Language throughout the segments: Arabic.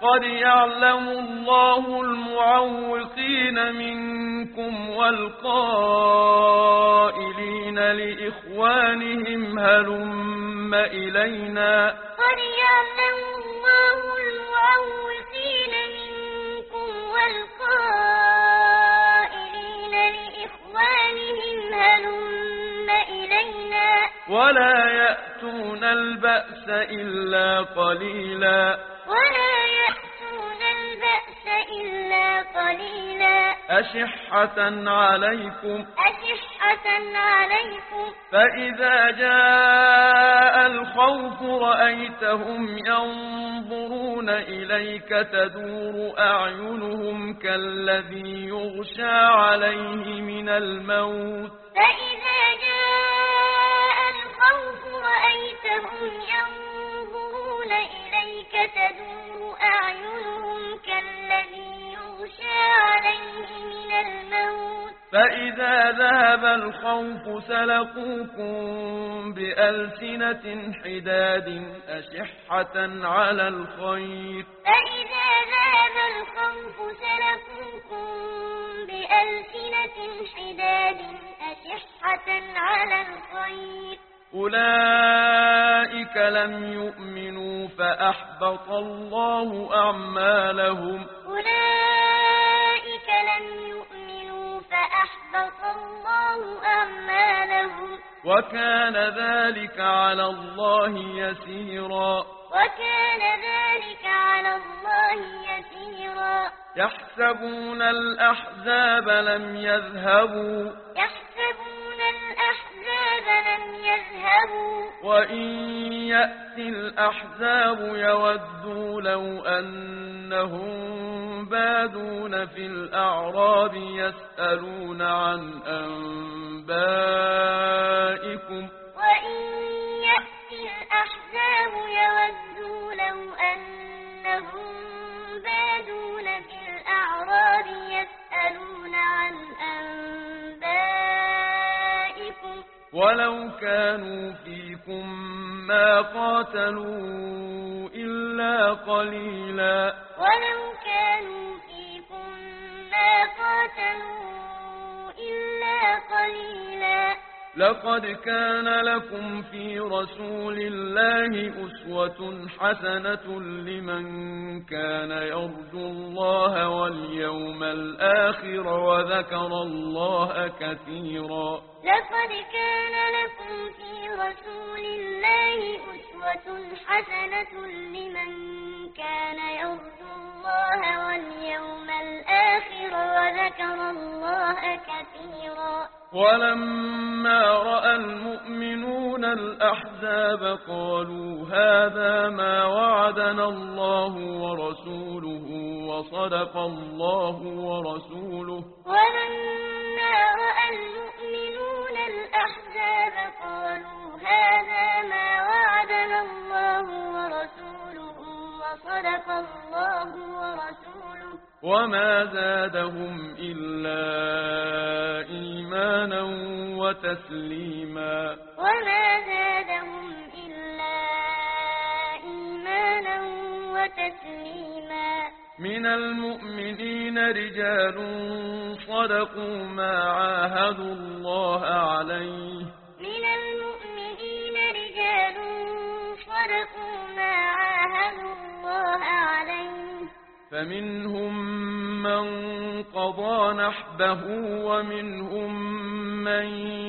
قد يعلم الله المعوقين منكم والقائلين لإخوانهم هلم إلينا. قد يعلم الله المعوقين منكم والقائلين لإخوانهم هلم إلينا. ولا يأتون البأس إلا قليلا. ولا يأتون البأس إلا قليلا. أشحة عليكم. أشحة عليكم. فإذا جاء الخوف رأيتهم ينظرون إليك تدور أعينهم كالذي يغشى عليه من الموت. فإذا جاء الخوف رأيتهم ينظرون إليك تدور أعينهم كالذي يغشى عليه من الموت. فإذا ذهب الخوف سلقوكم بألسنة حداد أشحة على الخير. فإذا ذهب الخوف سلقوكم بألسنة حداد أشحة على الخير. أولئك لم يؤمنوا فأحبط الله أعمالهم. أولئك لم يؤمنوا فأحبط الله أعمالهم. وكان ذلك على الله يسيرا. وكان ذلك على الله يسيرا. يحسبون الأحزاب لم يذهبوا. يحسبون الأحزاب لم يذهبوا. وإن يأتي الأحزاب يودوا لو أنهم بادون في الأعراب يسألون عن أنبائكم. وإن يأتي الأحزاب يودوا لو أنهم بادون في الأعراب يسألون عن أنبائكم. ولو كانوا فيكم ما قاتلوا إلا قليلا. ولو كانوا فيكم ما قاتلوا إلا قليلا. لقد كان لكم في رسول الله أسوة حسنة لمن كان يرجو الله واليوم الآخر وذكر الله كثيرا. لقد كان لكم في رسول الله أسوة حسنة لمن كان يرجو الله واليوم الآخر وذكر الله كثيرا. ولما رأى المؤمنون الأحزاب قالوا هذا ما وعدنا الله ورسوله وصدق الله ورسوله. ولما رأى المؤمنون الأحزاب قالوا هذا ما وعدنا الله ورسوله وصدق الله ورسوله. وما زادهم إلا إيمانا وتسليما. وما زادهم إلا إيمانا وتسليما. من المؤمنين رجال صدقوا ما عاهدوا الله عليه. من المؤمنين رجال صدقوا ما عاهدوا الله عليه. فمنهم من قضى نحبه ومنهم من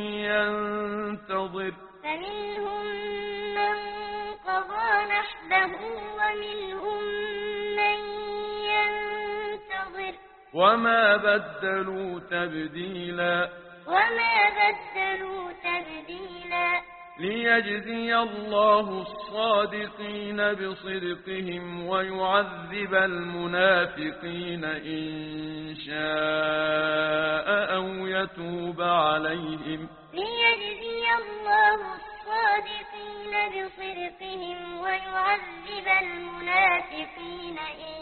ينتظر. فمنهم من قضى نحبه ومنهم من ينتظر. وما بدلوا تبديلا. وما بدلوا تبديلا. ليجزي الله الصادقين بصدقهم ويعذب المنافقين إن شاء أو يتوب عليهم. ليجزي الله الصادقين بصدقهم ويعذب المنافقين إن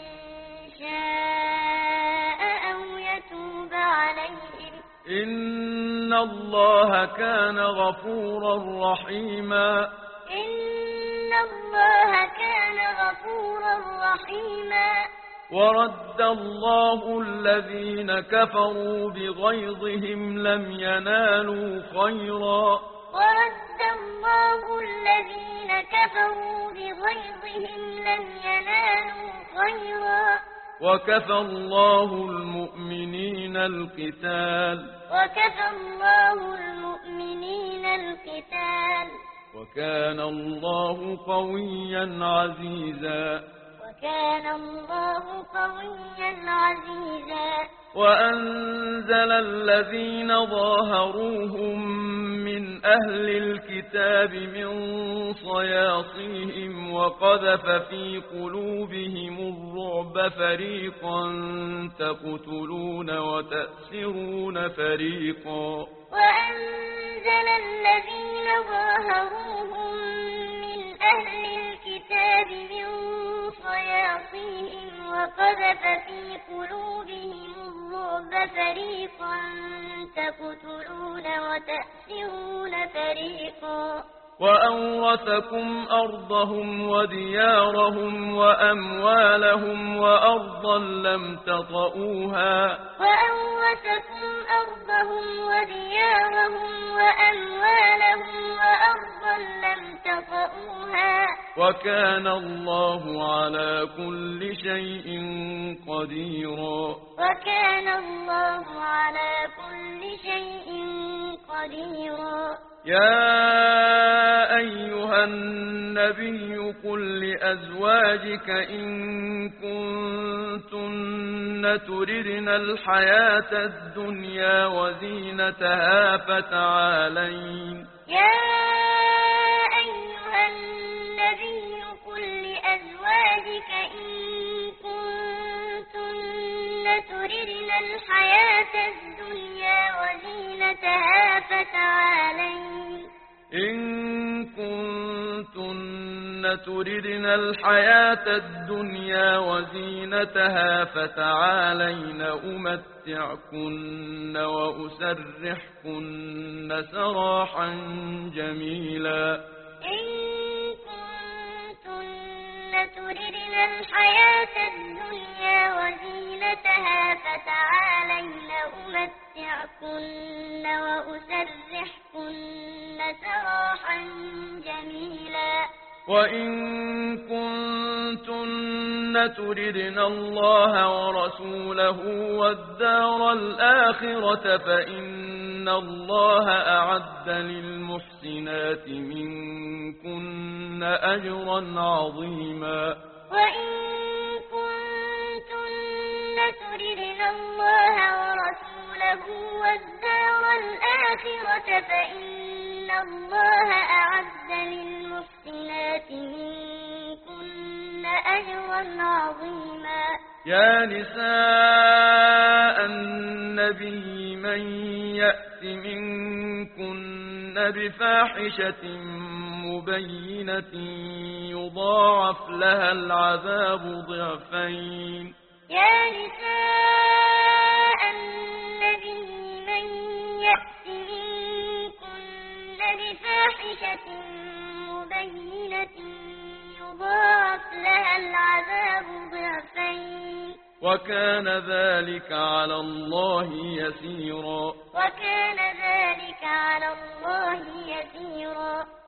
شاء أو يتوب عليهم. إن الله كان غفورا رحيما. إن الله كان غفورا رحيما ورد الله الذين كفروا بغيظهم لم ينالوا خيرا ورد الله الذين كفروا بغيظهم لم ينالوا خيرا وكفى الله المؤمنين القتال وكفى الله المؤمنين القتال وكان الله قويا عزيزا وكان الله قويا عزيزا وأنزل الذين ظاهروهم من أهل الكتاب من صياصيهم وقذف في قلوبهم الرعب فريقا تقتلون وتأسرون فريقا وأنزل الذين ظاهروهم من أهل الكتاب من صياصيهم وقذف في قلوبهم الرعب فريقا تقتلون وتأسرون فريقا وأورثكم أرضهم وديارهم وأموالهم وأرضا لم تطئوها وأورثكم أرضهم وديارهم وأموالهم وأرضا لم تطئوها وكان الله على كل شيء قديرا وكان الله على كل شيء قديرا يا أيها النبي قل لأزواجك إن كنتن تردن الحياة الدنيا وزينتها فتعالين يا أيها النبي قل لأزواجك إن كنتن تردن الحياة الدنيا وزينتها فتعالين إن كنتن تردن الحياة الدنيا وزينتها فتعالين أمتعكن وأسرحكن سراحا جميلا إن كنتن تردن الحياة الدنيا وزينتها فتعالين أمتعكن وأسرحكن سراحا جميلا وإن كنتن تردن الله ورسوله والدار الآخرة فإن الله أعد للمحسنات منكن أجرا عظيما وإن كنتن تردن الله ورسوله والدار الآخرة فإن الله أعد للمحسنات منكن أجرا عظيما يا نساء النبي من يأت منكن بفاحشة مبينة يضاعف لها العذاب ضعفين يا نساء النبي من يأت منكن بفاحشة مبينة يضاعف لها العذاب ضعفين وكان ذلك على الله يسيرا وكان ذلك على الله يسيرا